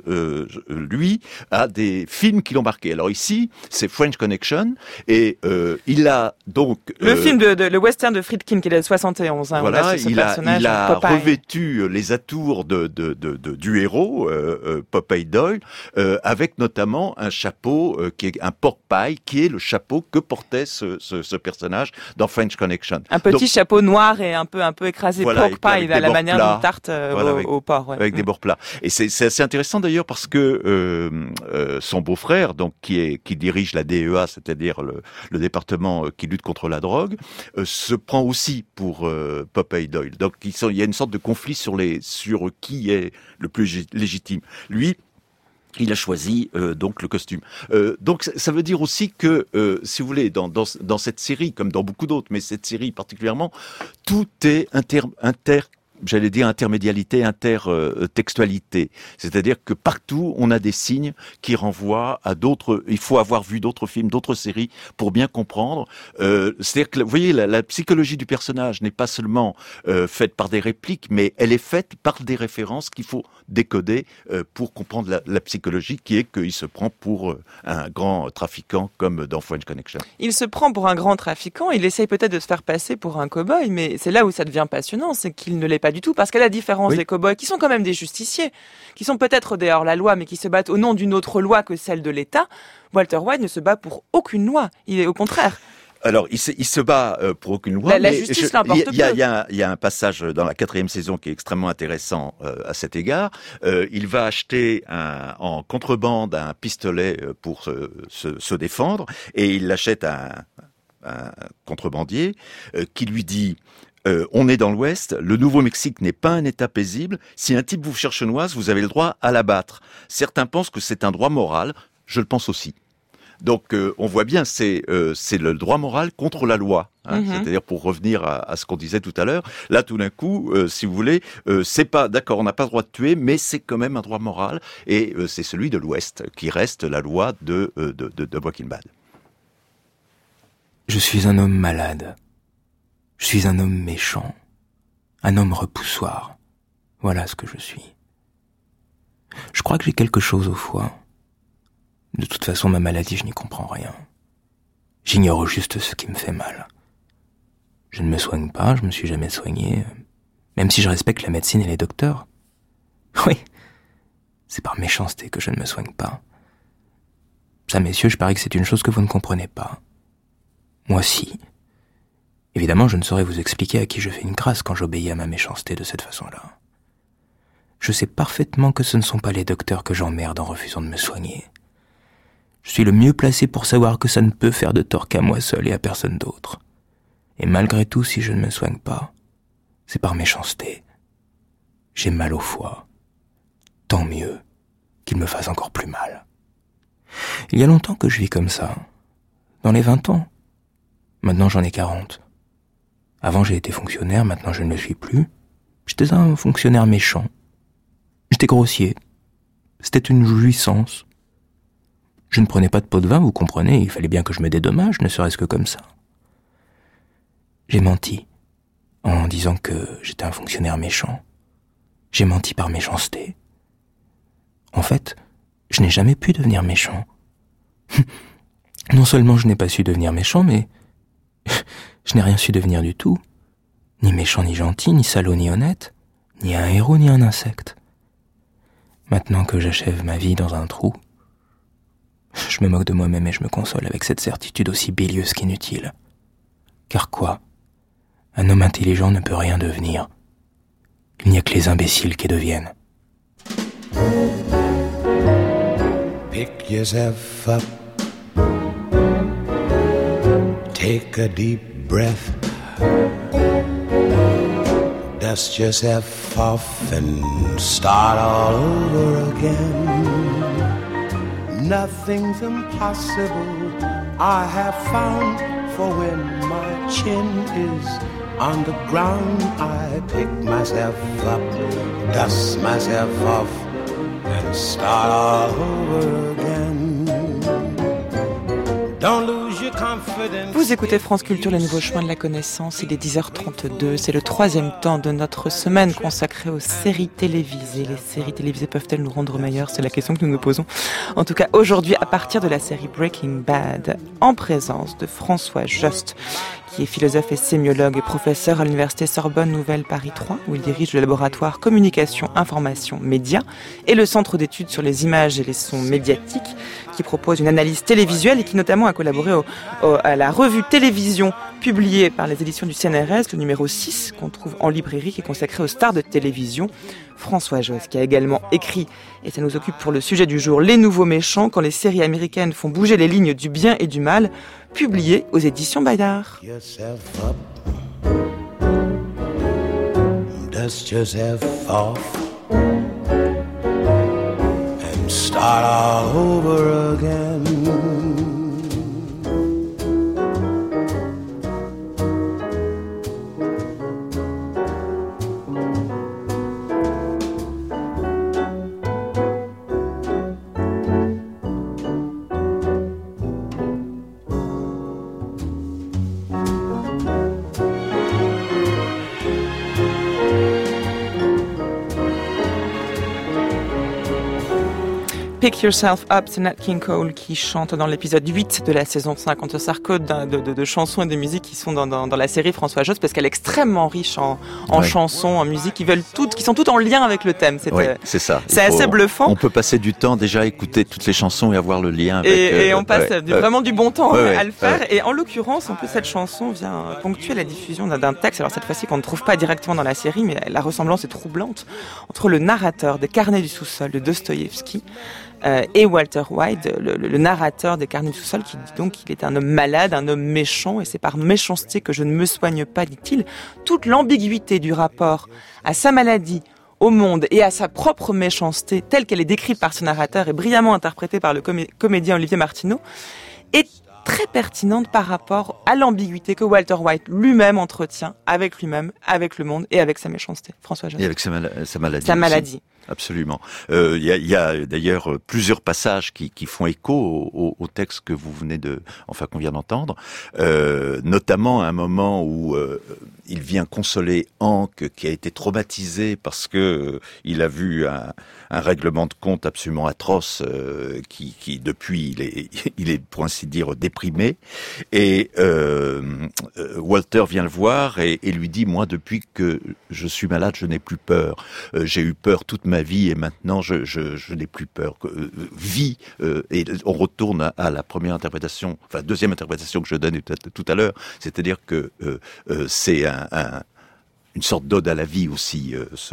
lui a des films qui l'ont marqué. Alors ici, c'est French Connection, et il a donc le film le western de Friedkin qui est de 71. Voilà, il a revêtu les atours du héros, Popeye Doyle, avec notamment un chapeau qui est un pork pie, qui est le chapeau que portait ce personnage dans French Connection. Un petit chapeau noir et un peu écrasé, voilà, pork pie, à la manière d'une tarte au porc. Ouais. Avec des bords plats. Et c'est assez intéressant d'ailleurs parce que son beau-frère, donc qui dirige la DEA, c'est-à-dire le département qui lutte contre la drogue, se prend aussi pour Popeye Doyle. Donc il y a une sorte de conflit sur qui est le plus légitime. Lui, il a choisi donc le costume. Donc ça veut dire aussi que, si vous voulez, dans cette série, comme dans beaucoup d'autres, mais cette série particulièrement, tout est intermédialité, intertextualité. C'est-à-dire que partout, on a des signes qui renvoient à d'autres. Il faut avoir vu d'autres films, d'autres séries pour bien comprendre. C'est-à-dire que, vous voyez, la psychologie du personnage n'est pas seulement faite par des répliques, mais elle est faite par des références qu'il faut décoder pour comprendre la psychologie, qui est qu'il se prend pour un grand trafiquant, comme dans French Connection. Il se prend pour un grand trafiquant. Il essaye peut-être de se faire passer pour un cow-boy, mais c'est là où ça devient passionnant, c'est qu'il ne l'est pas du tout, parce qu'à la différence des cow-boys, qui sont quand même des justiciers, qui sont peut-être des hors-la-loi, mais qui se battent au nom d'une autre loi que celle de l'État, Walter White ne se bat pour aucune loi. Il est au contraire. Alors, il se bat pour aucune loi. La justice l'importe peu. Il y a un passage dans la 4e saison qui est extrêmement intéressant à cet égard. Il va acheter en contrebande un pistolet pour se défendre, et il l'achète à un contrebandier qui lui dit... on est dans l'Ouest, le Nouveau-Mexique n'est pas un État paisible. Si un type vous cherche noise, vous avez le droit à l'abattre. Certains pensent que c'est un droit moral, je le pense aussi. Donc on voit bien, c'est le droit moral contre la loi. C'est-à-dire, pour revenir à ce qu'on disait tout à l'heure, là tout d'un coup, si vous voulez, c'est pas, d'accord, on n'a pas le droit de tuer, mais c'est quand même un droit moral, et c'est celui de l'Ouest qui reste la loi de Breaking Bad. Je suis un homme malade. Je suis un homme méchant, un homme repoussoir. Voilà ce que je suis. Je crois que j'ai quelque chose au foie. De toute façon, ma maladie, je n'y comprends rien. J'ignore juste ce qui me fait mal. Je ne me soigne pas, je me suis jamais soigné, même si je respecte la médecine et les docteurs. Oui, c'est par méchanceté que je ne me soigne pas. Ça, messieurs, je parie que c'est une chose que vous ne comprenez pas. Moi, si. Évidemment, je ne saurais vous expliquer à qui je fais une grâce quand j'obéis à ma méchanceté de cette façon-là. Je sais parfaitement que ce ne sont pas les docteurs que j'emmerde en refusant de me soigner. Je suis le mieux placé pour savoir que ça ne peut faire de tort qu'à moi seul et à personne d'autre. Et malgré tout, si je ne me soigne pas, c'est par méchanceté. J'ai mal au foie. Tant mieux qu'il me fasse encore plus mal. Il y a longtemps que je vis comme ça. Dans les 20 ans. Maintenant j'en ai 40. Avant j'ai été fonctionnaire, maintenant je ne le suis plus. J'étais un fonctionnaire méchant. J'étais grossier. C'était une jouissance. Je ne prenais pas de pot de vin, vous comprenez, il fallait bien que je me dédommage, ne serait-ce que comme ça. J'ai menti en disant que j'étais un fonctionnaire méchant. J'ai menti par méchanceté. En fait, je n'ai jamais pu devenir méchant. Non seulement je n'ai pas su devenir méchant, mais je n'ai rien su devenir du tout. Ni méchant, ni gentil, ni salaud, ni honnête, ni un héros, ni un insecte. Maintenant que j'achève ma vie dans un trou, je me moque de moi-même et je me console avec cette certitude aussi bilieuse qu'inutile. Car quoi ? Un homme intelligent ne peut rien devenir. Il n'y a que les imbéciles qui deviennent. Pick yourself up. Take a deep breath. Dust yourself off and start all over again. Nothing's impossible, I have found. For when my chin is on the ground, I pick myself up, dust myself off, and start all over again. Don't lose your confidence. Vous écoutez France Culture, les nouveaux chemins de la connaissance. Il est 10h32. C'est le 3e temps de notre semaine consacrée aux séries télévisées. Les séries télévisées peuvent-elles nous rendre meilleurs ? C'est la question que nous nous posons. En tout cas, aujourd'hui, à partir de la série Breaking Bad, en présence de François Jost, qui est philosophe et sémiologue et professeur à l'université Sorbonne Nouvelle Paris 3, où il dirige le laboratoire Communication, Information, Médias, et le centre d'études sur les images et les sons médiatiques, qui propose une analyse télévisuelle et qui notamment a collaboré à la revue Télévision publiée par les éditions du CNRS, le numéro 6, qu'on trouve en librairie, qui est consacré aux stars de télévision. François Jost, qui a également écrit, et ça nous occupe pour le sujet du jour, Les Nouveaux Méchants, quand les séries américaines font bouger les lignes du bien et du mal, publié aux éditions Bayard. Dust yourself off and start all over again. Pick Yourself Up, c'est Nat King Cole qui chante dans l'épisode 8 de la saison 5. On te s'arcode de chansons et de musiques qui sont dans la série François Jost, parce qu'elle est extrêmement riche en chansons, en musique, qui sont toutes en lien avec le thème. C'est ça. C'est assez bluffant. On peut passer du temps déjà à écouter toutes les chansons et avoir le lien avec... Et on passe vraiment du bon temps à le faire. Et en l'occurrence, en plus, cette chanson vient ponctuer la diffusion d'un texte, alors cette fois-ci qu'on ne trouve pas directement dans la série, mais la ressemblance est troublante, entre le narrateur des Carnets du sous-sol de Dostoïevski et Walter White, le narrateur des Carnets du sous-sol, qui dit donc qu'il est un homme malade, un homme méchant, et c'est par méchanceté que je ne me soigne pas, dit-il. Toute l'ambiguïté du rapport à sa maladie, au monde et à sa propre méchanceté, telle qu'elle est décrite par ce narrateur et brillamment interprétée par le comédien Olivier Martineau, est très pertinente par rapport à l'ambiguïté que Walter White lui-même entretient avec lui-même, avec le monde et avec sa méchanceté. François Jost. Et avec sa maladie. Sa maladie. Absolument. Il y a d'ailleurs plusieurs passages qui font écho au texte que vous venez qu'on vient d'entendre, notamment à un moment où il vient consoler Hank, qui a été traumatisé parce que il a vu un règlement de compte absolument atroce, qui depuis il est pour ainsi dire déprimé, et Walter vient le voir et lui dit: moi, depuis que je suis malade, je n'ai plus peur. J'ai eu peur toute ma vie et maintenant je n'ai plus peur. Vie, et on retourne à la première interprétation, deuxième interprétation que je donne tout à l'heure, c'est-à-dire que c'est une sorte d'ode à la vie aussi,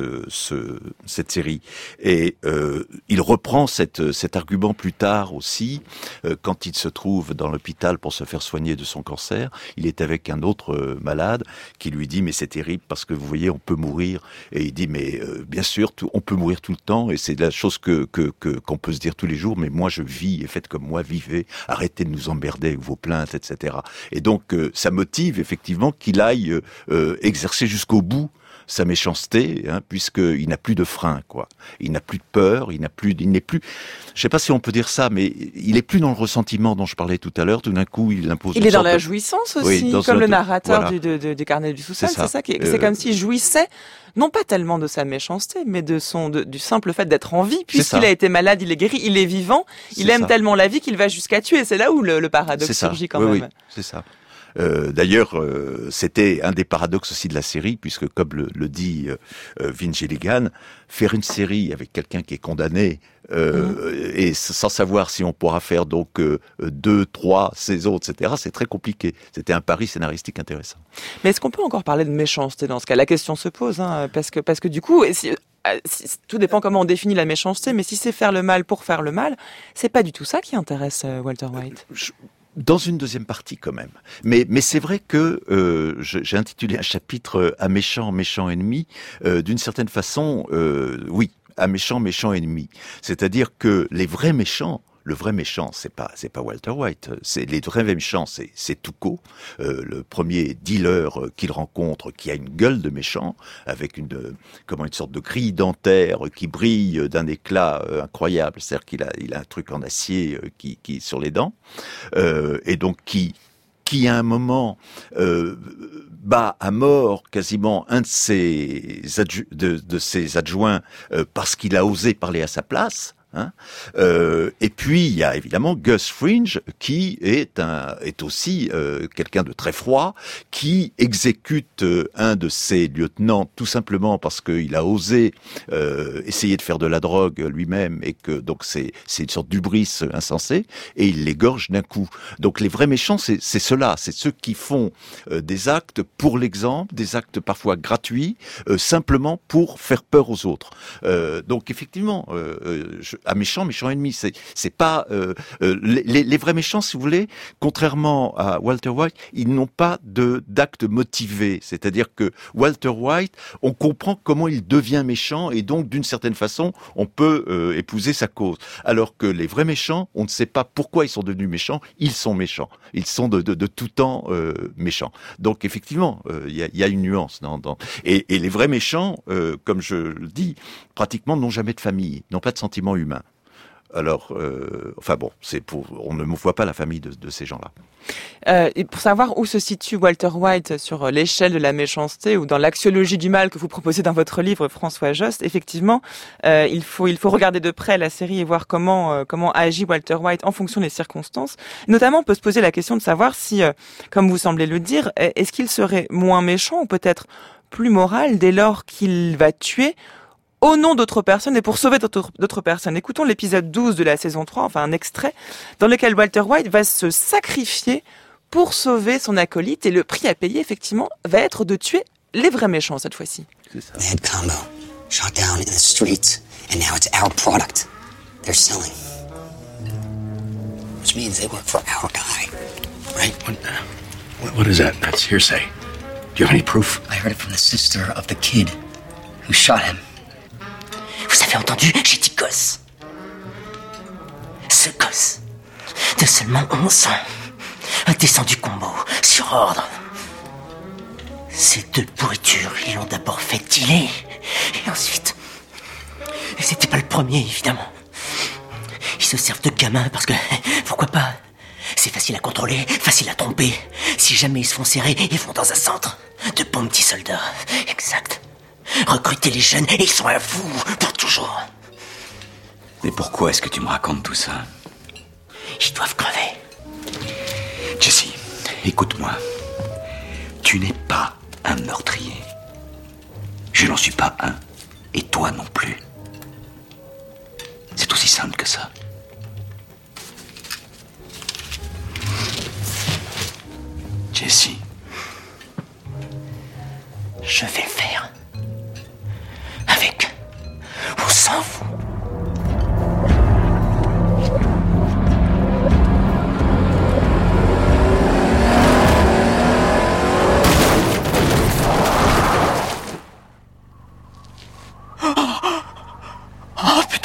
cette série. Et il reprend cet argument plus tard aussi, quand il se trouve dans l'hôpital pour se faire soigner de son cancer. Il est avec un autre malade qui lui dit « mais c'est terrible parce que vous voyez, on peut mourir ». Et il dit « mais bien sûr, on peut mourir tout le temps et c'est la chose qu'on peut se dire tous les jours, mais moi je vis et faites comme moi, vivez, arrêtez de nous emmerder avec vos plaintes, etc. » Et donc ça motive effectivement qu'il aille exercer jusqu'au bout sa méchanceté, puisqu'il n'a plus de frein, quoi. Il n'a plus de peur, il n'est plus, je sais pas si on peut dire ça, mais il est plus dans le ressentiment dont je parlais tout à l'heure. Tout d'un coup, il impose. Il est dans la jouissance aussi, comme le narrateur du Carnet du sous-sol. C'est ça c'est comme s'il jouissait, non pas tellement de sa méchanceté, mais du simple fait d'être en vie, puisqu'il a été malade, il est guéri, il est vivant, il aime tellement la vie qu'il va jusqu'à tuer. C'est là où le paradoxe surgit quand même. Oui, c'est ça. D'ailleurs, c'était un des paradoxes aussi de la série, puisque comme le dit Vince Gilligan, faire une série avec quelqu'un qui est condamné et sans savoir si on pourra faire donc 2, 3 saisons, etc., c'est très compliqué. C'était un pari scénaristique intéressant. Mais est-ce qu'on peut encore parler de méchanceté dans ce cas ? La question se pose, parce que du coup, tout dépend comment on définit la méchanceté, mais si c'est faire le mal pour faire le mal, c'est pas du tout ça qui intéresse Walter White. Dans une deuxième partie quand même. Mais c'est vrai que j'ai intitulé un chapitre à méchant ennemi. D'une certaine façon, oui, à méchant ennemi. C'est-à-dire que les vrais méchants, le vrai méchant, c'est pas Walter White. Les vrais méchants, c'est Tuco, le premier dealer qu'il rencontre, qui a une gueule de méchant, avec une sorte de grille dentaire qui brille d'un éclat incroyable. C'est-à-dire qu'il a un truc en acier qui sur les dents, et donc qui à un moment bat à mort quasiment un de ses adjoints parce qu'il a osé parler à sa place. Et puis il y a évidemment Gus Fringe qui est aussi quelqu'un de très froid, qui exécute un de ses lieutenants tout simplement parce qu'il a osé essayer de faire de la drogue lui-même, et que donc c'est une sorte d'hubris insensé, et il l'égorge d'un coup. Donc les vrais méchants, c'est ceux-là, c'est ceux qui font des actes pour l'exemple, des actes parfois gratuits, simplement pour faire peur aux autres. Donc effectivement, à méchant ennemi, c'est pas les vrais méchants, si vous voulez, contrairement à Walter White, ils n'ont pas d'acte motivé. C'est-à-dire que Walter White, on comprend comment il devient méchant, et donc d'une certaine façon, on peut épouser sa cause. Alors que les vrais méchants, on ne sait pas pourquoi ils sont devenus méchants. Ils sont méchants. Ils sont de tout temps méchants. Donc effectivement, il y a une nuance et les vrais méchants, comme je le dis, pratiquement n'ont jamais de famille, n'ont pas de sentiments humains. Alors, on ne me voit pas la famille de ces gens-là. Et pour savoir où se situe Walter White sur l'échelle de la méchanceté ou dans l'axiologie du mal que vous proposez dans votre livre, François Jost, effectivement, il faut regarder de près la série et voir comment agit Walter White en fonction des circonstances. Notamment, on peut se poser la question de savoir si, comme vous semblez le dire, est-ce qu'il serait moins méchant ou peut-être plus moral dès lors qu'il va tuer au nom d'autres personnes et pour sauver d'autres personnes. Écoutons l'épisode 12 de la saison 3, enfin un extrait, dans lequel Walter White va se sacrifier pour sauver son acolyte, et le prix à payer, effectivement, va être de tuer les vrais méchants cette fois-ci. They had combo, shot down in the streets, and now it's our product they're selling. Which means they work for our guy, right? What is that? That's hearsay. Do you have any proof? I heard it from the sister of the kid who shot him. Vous avez entendu? J'ai dit gosse. Ce gosse, de seulement 11 ans, a descendu combo sur ordre. Ces deux pourritures, ils l'ont d'abord fait dealer, et ensuite... Et c'était pas le premier, évidemment. Ils se servent de gamins parce que... Pourquoi pas? C'est facile à contrôler, facile à tromper. Si jamais ils se font serrer, ils vont dans un centre. De bons petits soldats. Exact. Recruter les jeunes et ils sont à vous pour toujours. Mais pourquoi est-ce que tu me racontes tout ça? Ils doivent crever. Jesse, écoute-moi. Tu n'es pas un meurtrier. Je n'en suis pas un. Et toi non plus. C'est aussi simple que ça. Jesse. Je vais le faire. s'en fout. Oh putain.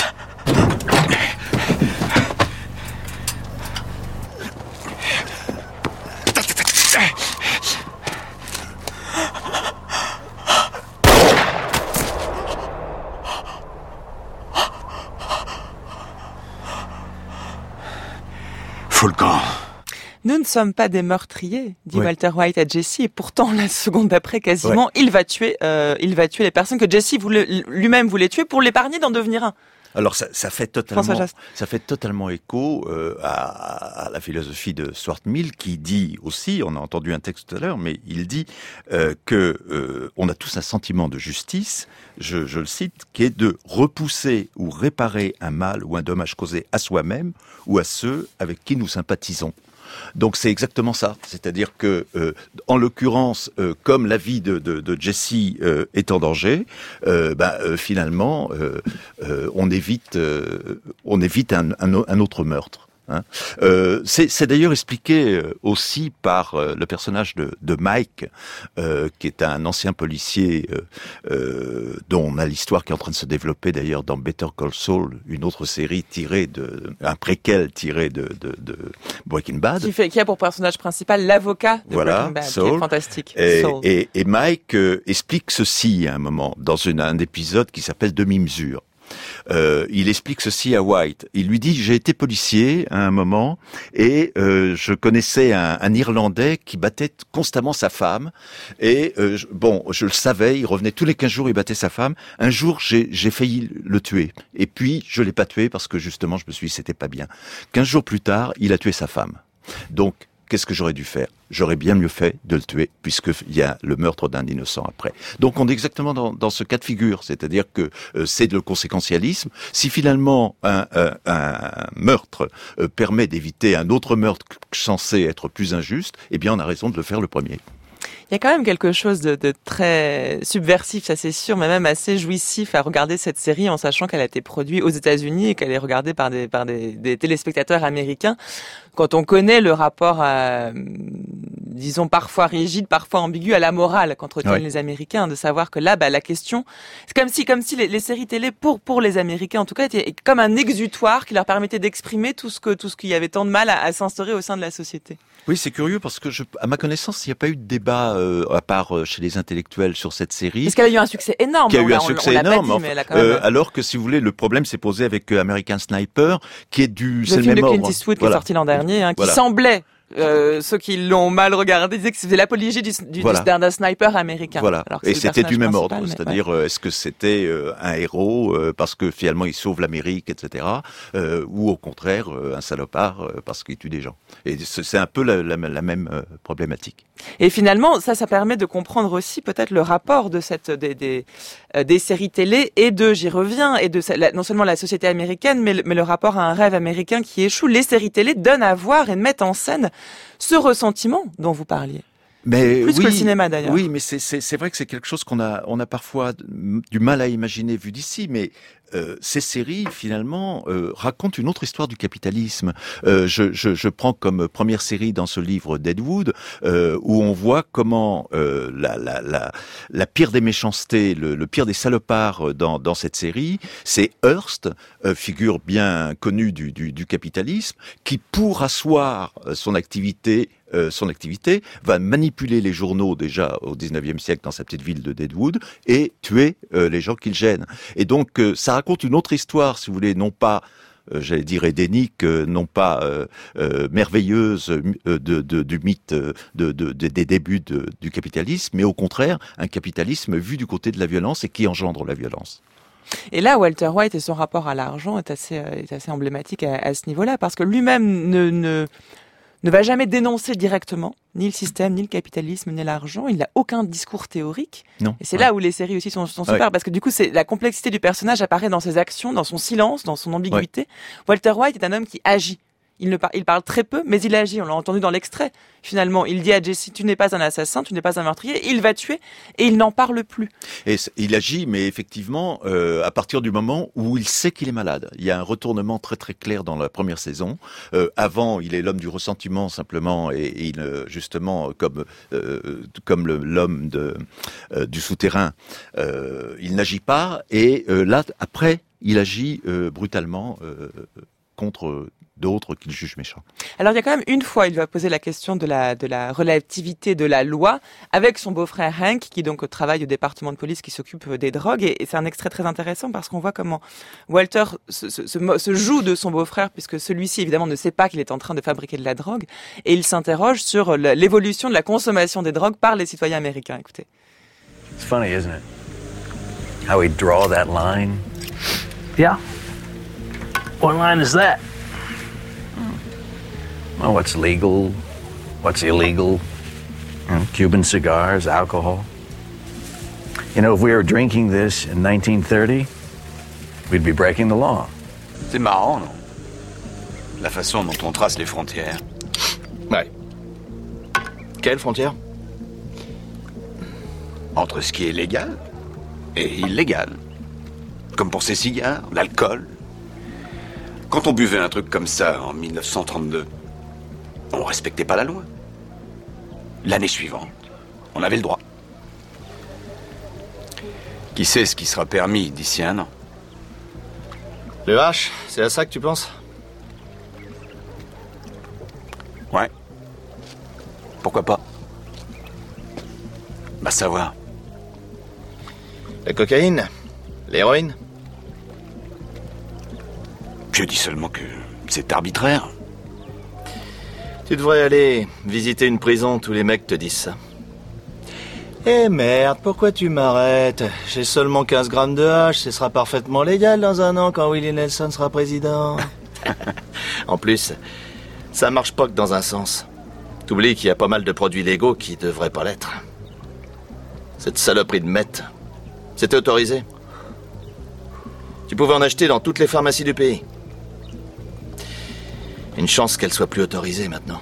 Faut le camp. Nous ne sommes pas des meurtriers, dit Oui. Walter White à Jesse, et pourtant, la seconde d'après, quasiment, il va tuer les personnes que Jesse lui-même voulait tuer pour l'épargner d'en devenir un. Alors ça fait totalement écho à la philosophie de Stuart Mill qui dit aussi, on a entendu un texte tout à l'heure, mais il dit que on a tous un sentiment de justice, je le cite, qui est de repousser ou réparer un mal ou un dommage causé à soi-même ou à ceux avec qui nous sympathisons. Donc c'est exactement ça, c'est-à-dire que en l'occurrence, comme la vie de Jesse est en danger, finalement on évite un autre meurtre. Hein. C'est d'ailleurs expliqué aussi par le personnage de Mike, qui est un ancien policier dont on a l'histoire qui est en train de se développer d'ailleurs dans Better Call Saul, une autre série un préquel tiré de Breaking Bad. Qui a pour personnage principal l'avocat de voilà, Breaking Bad, Saul. qui est fantastique. Et Mike explique ceci à un moment dans un épisode qui s'appelle Demi-mesure. Il explique ceci à White. Il lui dit, j'ai été policier à un moment et je connaissais un Irlandais qui battait constamment sa femme. Et je le savais, il revenait tous les 15 jours, il battait sa femme. Un jour, j'ai failli le tuer. Et puis, je l'ai pas tué parce que justement, je me suis dit, c'était pas bien. 15 jours plus tard, il a tué sa femme. Donc, qu'est-ce que j'aurais dû faire? J'aurais bien mieux fait de le tuer, puisqu'il y a le meurtre d'un innocent après. Donc on est exactement dans ce cas de figure, c'est-à-dire que c'est le conséquentialisme. Si finalement un meurtre permet d'éviter un autre meurtre censé être plus injuste, eh bien on a raison de le faire le premier. Il y a quand même quelque chose de très subversif, ça c'est sûr, mais même assez jouissif à regarder cette série en sachant qu'elle a été produite aux États-Unis et qu'elle est regardée par des téléspectateurs américains. Quand on connaît le rapport, disons parfois rigide, parfois ambigu à la morale qu'entretiennent les Américains, de savoir que là, la question, c'est comme si les séries télé pour les Américains en tout cas étaient comme un exutoire qui leur permettait d'exprimer tout ce qu'il y avait tant de mal à s'instaurer au sein de la société. Oui, c'est curieux parce que à ma connaissance, il n'y a pas eu de débat à part chez les intellectuels sur cette série. Parce qu'elle a eu un succès énorme. Qui a eu un succès énorme. Pas dit, mais elle a quand même... alors que si vous voulez, le problème s'est posé avec American Sniper, qui est c'est le film même de Clint ordre. Eastwood qui est sorti l'an dernier, qui semblait. Ceux qui l'ont mal regardé disaient que c'était l'apologie d'un sniper américain. Voilà. Et c'était du même ordre, c'est-à-dire ouais. Est-ce que c'était un héros parce que finalement il sauve l'Amérique, etc., ou au contraire un salopard parce qu'il tue des gens. Et c'est un peu la même problématique. Et finalement, ça permet de comprendre aussi peut-être le rapport de des séries télé et j'y reviens, et non seulement la société américaine, mais le rapport à un rêve américain qui échoue. Les séries télé donnent à voir et mettent en scène ce ressentiment dont vous parliez. Mais plus que le cinéma d'ailleurs. Oui, mais c'est vrai que c'est quelque chose qu'on a parfois du mal à imaginer vu d'ici, mais ces séries finalement racontent une autre histoire du capitalisme. Je prends comme première série dans ce livre Deadwood où on voit comment la pire des méchancetés, le pire des salopards dans cette série, c'est Hearst, figure bien connue du capitalisme, qui pour asseoir son activité va manipuler les journaux déjà au 19e siècle dans sa petite ville de Deadwood et tuer les gens qu'il gêne. Et donc ça raconte une autre histoire, si vous voulez, non pas j'allais dire édénique, non pas merveilleuse du mythe des débuts du capitalisme, mais au contraire un capitalisme vu du côté de la violence et qui engendre la violence. Et là, Walter White et son rapport à l'argent est assez emblématique à ce niveau-là, parce que lui-même ne va jamais dénoncer directement ni le système, ni le capitalisme, ni l'argent. Il n'a aucun discours théorique. Non. Et c'est là où les séries aussi sont super, parce que du coup, la complexité du personnage apparaît dans ses actions, dans son silence, dans son ambiguïté. Walter White est un homme qui agit. Il parle très peu, mais il agit. On l'a entendu dans l'extrait. Finalement, il dit à Jesse, tu n'es pas un assassin, tu n'es pas un meurtrier. Il va tuer et il n'en parle plus. Et il agit, mais effectivement, à partir du moment où il sait qu'il est malade. Il y a un retournement très très clair dans la première saison. Avant, il est l'homme du ressentiment simplement, et il justement comme l'homme du souterrain, il n'agit pas. Et là, après, il agit brutalement contre d'autres qu'il juge méchants. Alors il y a quand même une fois, il va poser la question de la relativité de la loi avec son beau-frère Hank, qui donc travaille au département de police qui s'occupe des drogues, et c'est un extrait très intéressant parce qu'on voit comment Walter se joue de son beau-frère, puisque celui-ci évidemment ne sait pas qu'il est en train de fabriquer de la drogue, et il s'interroge sur l'évolution de la consommation des drogues par les citoyens américains. Écoutez. It's funny, isn't it? How we draw that line. Yeah. What line is that? Well, what's legal, what's illegal, Cuban cigars, alcohol. You know, if we were drinking this in 1930, we'd be breaking the law. C'est marrant, non? La façon dont on trace les frontières. Ouais. Quelles frontières? Entre ce qui est légal et illégal. Comme pour ces cigares, l'alcool. Quand on buvait un truc comme ça en 1932, on respectait pas la loi. L'année suivante, on avait le droit. Qui sait ce qui sera permis d'ici un an? Le H, c'est à ça que tu penses? Ouais. Pourquoi pas? Bah savoir. La cocaïne? L'héroïne? Je dis seulement que c'est arbitraire. Tu devrais aller visiter une prison, tous les mecs te disent ça. Eh merde, pourquoi tu m'arrêtes? J'ai seulement 15 grammes de hache, ce sera parfaitement légal dans un an quand Willie Nelson sera président. En plus, ça marche pas que dans un sens. T'oublies qu'il y a pas mal de produits légaux qui devraient pas l'être. Cette saloperie de meth, c'était autorisé. Tu pouvais en acheter dans toutes les pharmacies du pays. Une chance qu'elle soit plus autorisée maintenant.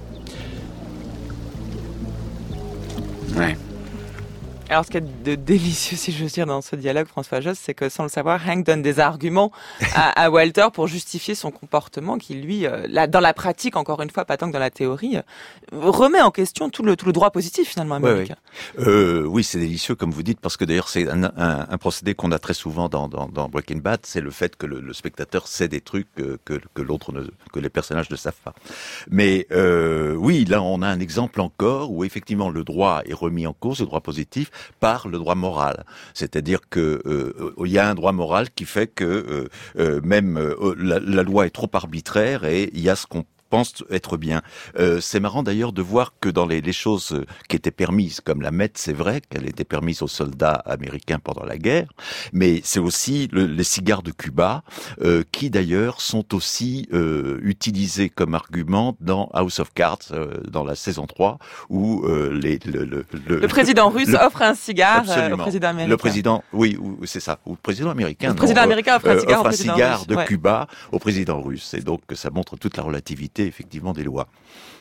Ouais. Alors, ce qu'il y a de délicieux, si je veux dire, dans ce dialogue, François Josse, c'est que sans le savoir, Hank donne des arguments à Walter pour justifier son comportement qui, lui, dans la pratique, encore une fois, pas tant que dans la théorie, remet en question tout le droit positif, finalement, américain. Oui, c'est délicieux, comme vous dites, parce que d'ailleurs, c'est un procédé qu'on a très souvent dans Breaking Bad, c'est le fait que le spectateur sait des trucs que les personnages ne savent pas. Mais oui, là, on a un exemple encore où, effectivement, le droit est remis en cause, le droit positif, par le droit moral. C'est-à-dire que il y a un droit moral qui fait que même la loi est trop arbitraire et il y a ce qu'on pense être bien. C'est marrant d'ailleurs de voir que dans les choses qui étaient permises, comme la meth, c'est vrai qu'elle était permise aux soldats américains pendant la guerre, mais c'est aussi les cigares de Cuba, qui d'ailleurs sont aussi utilisés comme argument dans House of Cards, dans la saison 3, où le président russe offre un cigare au président américain. Le président, oui, c'est ça, ou le président américain. Le président américain offre un cigare de russe. Cuba au président russe, et donc ça montre toute la relativité effectivement des lois.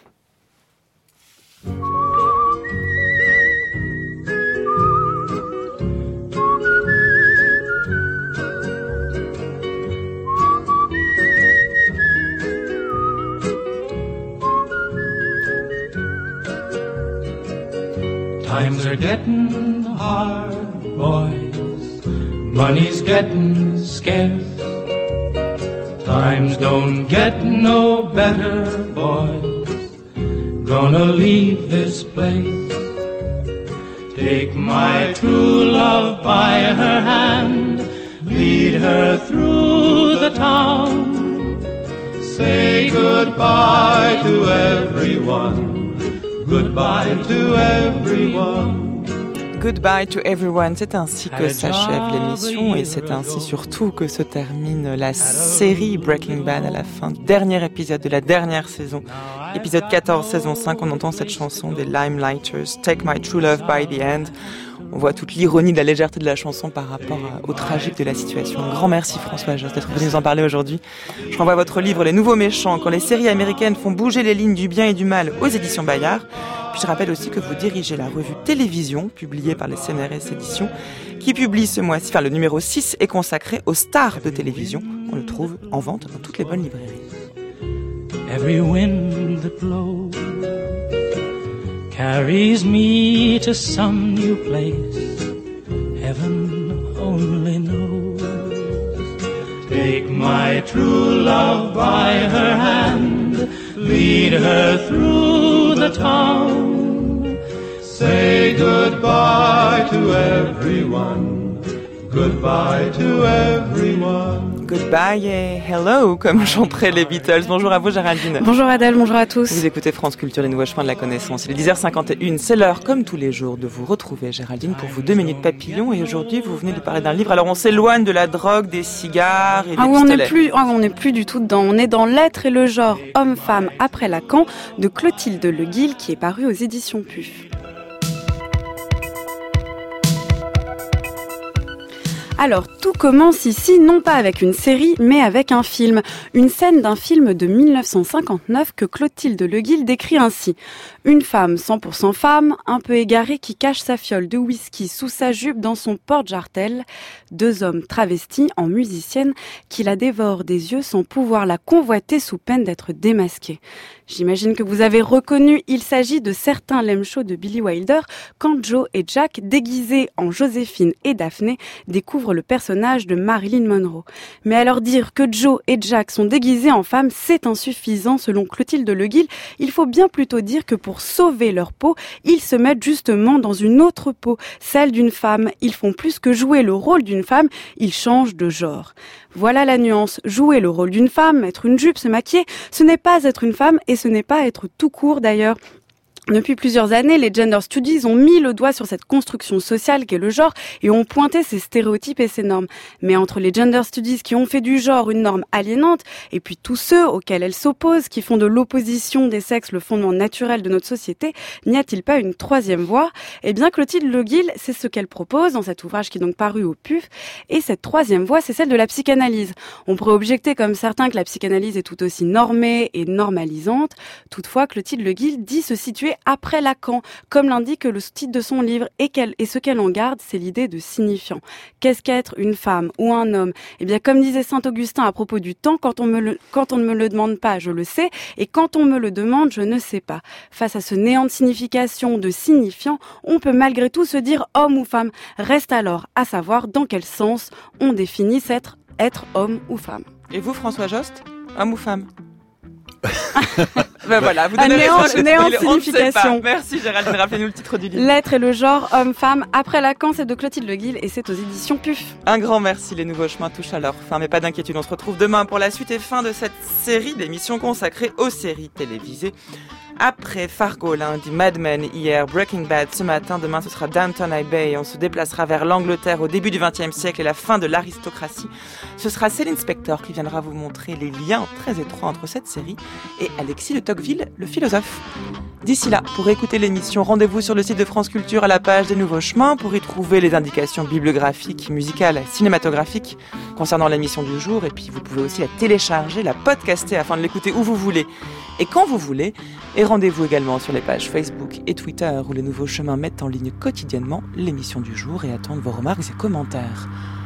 Times are getting hard, boys. Money's getting scarce. Times don't get no better, boys. Gonna leave this place. Take my true love by her hand. Lead her through the town. Say goodbye to everyone. Goodbye to everyone. Goodbye to everyone, c'est ainsi que s'achève l'émission et c'est ainsi surtout que se termine la série Breaking Bad à la fin. Dernier épisode de la dernière saison, épisode 14, saison 5, on entend cette chanson des Limelighters, Take My True Love by the End. On voit toute l'ironie de la légèreté de la chanson par rapport au tragique de la situation. Un grand merci François Jost d'être venu nous en parler aujourd'hui. Je renvoie votre livre Les Nouveaux Méchants, quand les séries américaines font bouger les lignes du bien et du mal aux éditions Bayard. Puis je rappelle aussi que vous dirigez la revue Télévision, publiée par les CNRS Éditions, qui publie ce mois-ci, le numéro 6 est consacré aux stars de télévision. On le trouve en vente dans toutes les bonnes librairies. Every wind that blows carries me to some new place. Heaven only knows. Take my true love by her hand, lead her through the town. Say goodbye to everyone, goodbye to everyone. Goodbye et hello, comme chanteraient les Beatles. Bonjour à vous, Géraldine. Bonjour Adèle, bonjour à tous. Vous écoutez France Culture, les nouveaux chemins de la connaissance. Il est 10h51, c'est l'heure, comme tous les jours, de vous retrouver, Géraldine, pour vos 2 minutes papillon. Et aujourd'hui, vous venez de parler d'un livre. Alors, on s'éloigne de la drogue, des cigares et des pistolets. On n'est plus du tout dedans. On est dans L'être et le genre, homme-femme après Lacan, de Clotilde Le Guil, qui est paru aux éditions PUF. Alors, tout commence ici, non pas avec une série, mais avec un film. Une scène d'un film de 1959 que Clotilde Le Guil décrit ainsi. Une femme 100% femme, un peu égarée, qui cache sa fiole de whisky sous sa jupe dans son porte-jartel. 2 hommes travestis en musicienne qui la dévorent des yeux sans pouvoir la convoiter sous peine d'être démasqués. J'imagine que vous avez reconnu, il s'agit de certains lame shows de Billy Wilder quand Joe et Jack, déguisés en Joséphine et Daphné, découvrent le personnage de Marilyn Monroe. Mais alors dire que Joe et Jack sont déguisés en femmes, c'est insuffisant selon Clotilde Le Guil. Il faut bien plutôt dire que pour sauver leur peau, ils se mettent justement dans une autre peau, celle d'une femme. Ils font plus que jouer le rôle d'une femme, ils changent de genre. Voilà la nuance. Jouer le rôle d'une femme, mettre une jupe, se maquiller, ce n'est pas être une femme et ce n'est pas être tout court d'ailleurs. Depuis plusieurs années, les gender studies ont mis le doigt sur cette construction sociale qu'est le genre et ont pointé ces stéréotypes et ces normes. Mais entre les gender studies qui ont fait du genre une norme aliénante et puis tous ceux auxquels elles s'opposent, qui font de l'opposition des sexes le fondement naturel de notre société, n'y a-t-il pas une troisième voie ? Eh bien, Clotilde Le Guil, c'est ce qu'elle propose dans cet ouvrage qui est donc paru au PUF. Et cette troisième voie, c'est celle de la psychanalyse. On pourrait objecter comme certains que la psychanalyse est tout aussi normée et normalisante. Toutefois, Clotilde Le Guil dit se situer après Lacan, comme l'indique le titre de son livre, et ce qu'elle en garde, c'est l'idée de signifiant. Qu'est-ce qu'être une femme ou un homme ? Eh bien, comme disait Saint-Augustin à propos du temps, quand on ne me le demande pas, je le sais, et quand on me le demande, je ne sais pas. Face à ce néant de signification, de signifiant, on peut malgré tout se dire homme ou femme. Reste alors à savoir dans quel sens on définit être homme ou femme. Et vous, François Jost, homme ou femme ? Ben voilà, vous donnez néant de signification. Merci Géraldine, rappelez-nous le titre du livre. L'être et le genre, homme-femme, après Lacan, c'est de Clotilde Le Guil et c'est aux éditions PUF. Un grand merci, les nouveaux chemins touchent à leur fin, mais pas d'inquiétude, on se retrouve demain pour la suite et fin de cette série d'émissions consacrées aux séries télévisées. Après Fargo lundi, Mad Men hier, Breaking Bad ce matin, demain ce sera Downton Abbey et on se déplacera vers l'Angleterre au début du XXe siècle et la fin de l'aristocratie. Ce sera Céline Spector qui viendra vous montrer les liens très étroits entre cette série et Alexis de Tocqueville, le philosophe. D'ici là, pour écouter l'émission, rendez-vous sur le site de France Culture à la page des Nouveaux Chemins pour y trouver les indications bibliographiques, musicales, cinématographiques concernant l'émission du jour. Et puis vous pouvez aussi la télécharger, la podcaster afin de l'écouter où vous voulez et quand vous voulez. Et rendez-vous également sur les pages Facebook et Twitter où les Nouveaux Chemins mettent en ligne quotidiennement l'émission du jour et attendent vos remarques et commentaires.